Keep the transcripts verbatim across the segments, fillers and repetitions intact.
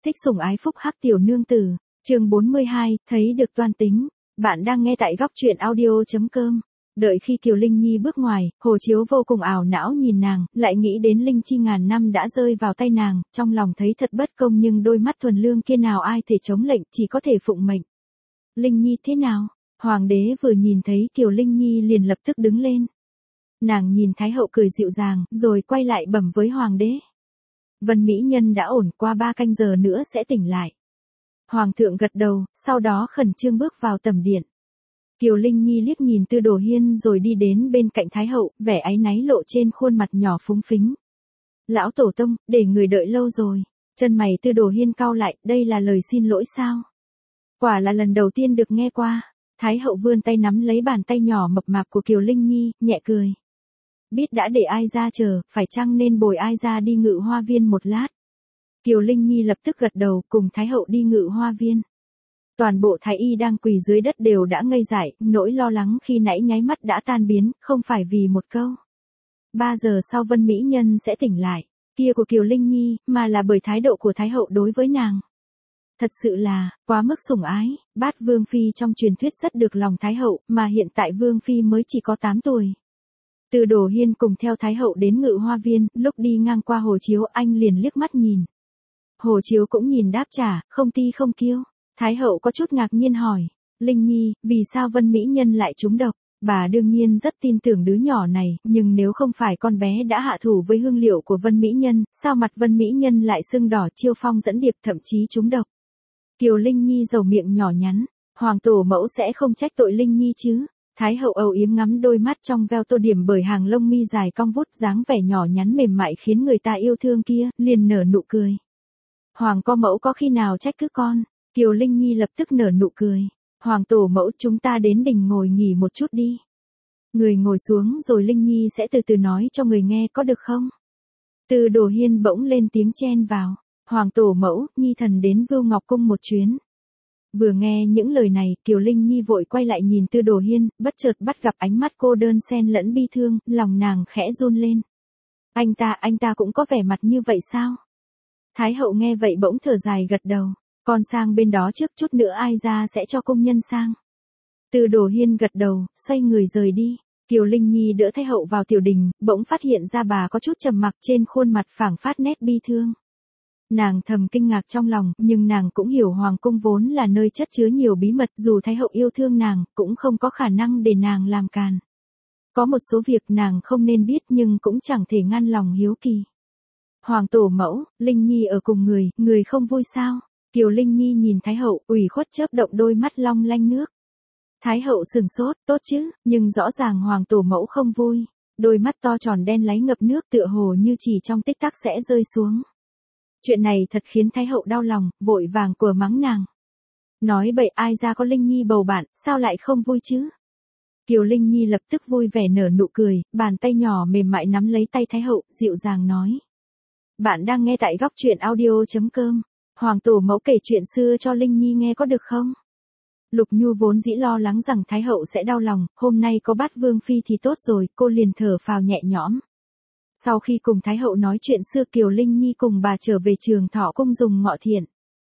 thích sủng ái phúc hắc tiểu nương tử, chương bốn mươi hai, thấy được toan tính. Bạn đang nghe tại góc truyện audio chấm com. Đợi khi Kiều Linh Nhi bước ngoài, Hồ Chiếu vô cùng ảo não nhìn nàng, lại nghĩ đến linh chi ngàn năm đã rơi vào tay nàng, trong lòng thấy thật bất công nhưng đôi mắt thuần lương kia nào ai thể chống lệnh, chỉ có thể phụng mệnh. Linh Nhi thế nào? Hoàng đế vừa nhìn thấy Kiều Linh Nhi liền lập tức đứng lên. Nàng nhìn Thái hậu cười dịu dàng, rồi quay lại bẩm với Hoàng đế. Vân Mỹ Nhân đã ổn, qua ba canh giờ nữa sẽ tỉnh lại. Hoàng thượng gật đầu, sau đó khẩn trương bước vào tầm điện. Kiều Linh Nhi liếc nhìn Tư Đồ Hiên rồi đi đến bên cạnh Thái hậu, vẻ áy náy lộ trên khuôn mặt nhỏ phúng phính. Lão tổ tông, để người đợi lâu rồi. Chân mày Tư Đồ Hiên cau lại, đây là lời xin lỗi sao? Quả là lần đầu tiên được nghe qua. Thái hậu vươn tay nắm lấy bàn tay nhỏ mập mạp của Kiều Linh Nhi, nhẹ cười. Biết đã để ai ra chờ, phải chăng nên bồi ai ra đi Ngự Hoa Viên một lát? Kiều Linh Nhi lập tức gật đầu, cùng Thái hậu đi Ngự Hoa Viên. Toàn bộ Thái y đang quỳ dưới đất đều đã ngây dại, nỗi lo lắng khi nãy nháy mắt đã tan biến, không phải vì một câu. Ba giờ sau Vân Mỹ Nhân sẽ tỉnh lại, kia của Kiều Linh Nhi, mà là bởi thái độ của Thái hậu đối với nàng. Thật sự là, quá mức sủng ái, Bát Vương Phi trong truyền thuyết rất được lòng Thái hậu, mà hiện tại Vương Phi mới chỉ có tám tuổi. Tư Đồ Hiên cùng theo Thái hậu đến Ngự Hoa Viên, lúc đi ngang qua Hồ Chiếu anh liền liếc mắt nhìn. Hồ Chiếu cũng nhìn đáp trả, không ti không kiêu. Thái hậu có chút ngạc nhiên hỏi, Linh Nhi, vì sao Vân Mỹ Nhân lại trúng độc? Bà đương nhiên rất tin tưởng đứa nhỏ này, nhưng nếu không phải con bé đã hạ thủ với hương liệu của Vân Mỹ Nhân, sao mặt Vân Mỹ Nhân lại sưng đỏ chiêu phong dẫn điệp thậm chí trúng độc? Kiều Linh Nhi dầu miệng nhỏ nhắn, hoàng tổ mẫu sẽ không trách tội Linh Nhi chứ? Thái hậu âu yếm ngắm đôi mắt trong veo tô điểm bởi hàng lông mi dài cong vút dáng vẻ nhỏ nhắn mềm mại khiến người ta yêu thương kia, liền nở nụ cười. Hoàng co mẫu có khi nào trách cứ con? Kiều Linh Nhi lập tức nở nụ cười. Hoàng tổ mẫu chúng ta đến đình ngồi nghỉ một chút đi. Người ngồi xuống rồi Linh Nhi sẽ từ từ nói cho người nghe có được không? Tư Đồ Hiên bỗng lên tiếng chen vào. Hoàng tổ mẫu, Nhi thần đến Vưu Ngọc Cung một chuyến. Vừa nghe những lời này, Kiều Linh Nhi vội quay lại nhìn Tư Đồ Hiên, bất chợt bắt gặp ánh mắt cô đơn xen lẫn bi thương, lòng nàng khẽ run lên. Anh ta, anh ta cũng có vẻ mặt như vậy sao? Thái hậu nghe vậy bỗng thở dài gật đầu. Con sang bên đó trước, chút nữa ai ra sẽ cho công nhân sang. Tư Đồ Hiên gật đầu, xoay người rời đi. Kiều Linh Nhi đỡ Thái hậu vào tiểu đình, bỗng phát hiện ra bà có chút trầm mặc, trên khuôn mặt phảng phát nét bi thương. Nàng thầm kinh ngạc trong lòng, nhưng nàng cũng hiểu hoàng cung vốn là nơi chất chứa nhiều bí mật, dù Thái hậu yêu thương nàng, cũng không có khả năng để nàng làm càn. Có một số việc nàng không nên biết nhưng cũng chẳng thể ngăn lòng hiếu kỳ. Hoàng tổ mẫu, Linh Nhi ở cùng người, người không vui sao? Kiều Linh Nhi nhìn Thái hậu, ủy khuất chớp động đôi mắt long lanh nước. Thái hậu sừng sốt, tốt chứ, nhưng rõ ràng hoàng tổ mẫu không vui. Đôi mắt to tròn đen láy ngập nước tựa hồ như chỉ trong tích tắc sẽ rơi xuống. Chuyện này thật khiến Thái hậu đau lòng, vội vàng quờ mắng nàng. Nói bậy ai ra có Linh Nhi bầu bạn, sao lại không vui chứ? Kiều Linh Nhi lập tức vui vẻ nở nụ cười, bàn tay nhỏ mềm mại nắm lấy tay Thái hậu, dịu dàng nói. Bạn đang nghe tại góc truyện audio chấm com. Hoàng tổ mẫu kể chuyện xưa cho Linh Nhi nghe có được không? Lục Nhu vốn dĩ lo lắng rằng Thái hậu sẽ đau lòng, hôm nay có Bát Vương Phi thì tốt rồi, cô liền thở phào nhẹ nhõm. Sau khi cùng Thái hậu nói chuyện xưa Kiều Linh Nhi cùng bà trở về Trường Thọ Cung dùng ngọ thiện.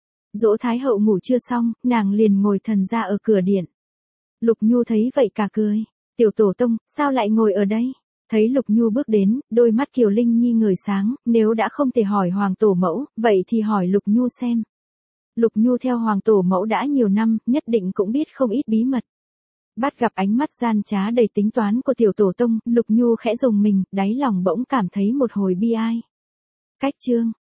Dỗ Thái hậu ngủ chưa xong, nàng liền ngồi thần ra ở cửa điện. Lục Nhu thấy vậy cả cười. Tiểu tổ tông, sao lại ngồi ở đây? Thấy Lục Nhu bước đến, đôi mắt Kiều Linh Nhi ngời sáng, nếu đã không thể hỏi hoàng tổ mẫu, vậy thì hỏi Lục Nhu xem. Lục Nhu theo hoàng tổ mẫu đã nhiều năm, nhất định cũng biết không ít bí mật. Bắt gặp ánh mắt gian trá đầy tính toán của tiểu tổ tông, Lục Nhu khẽ rùng mình, đáy lòng bỗng cảm thấy một hồi bi ai. Cách chương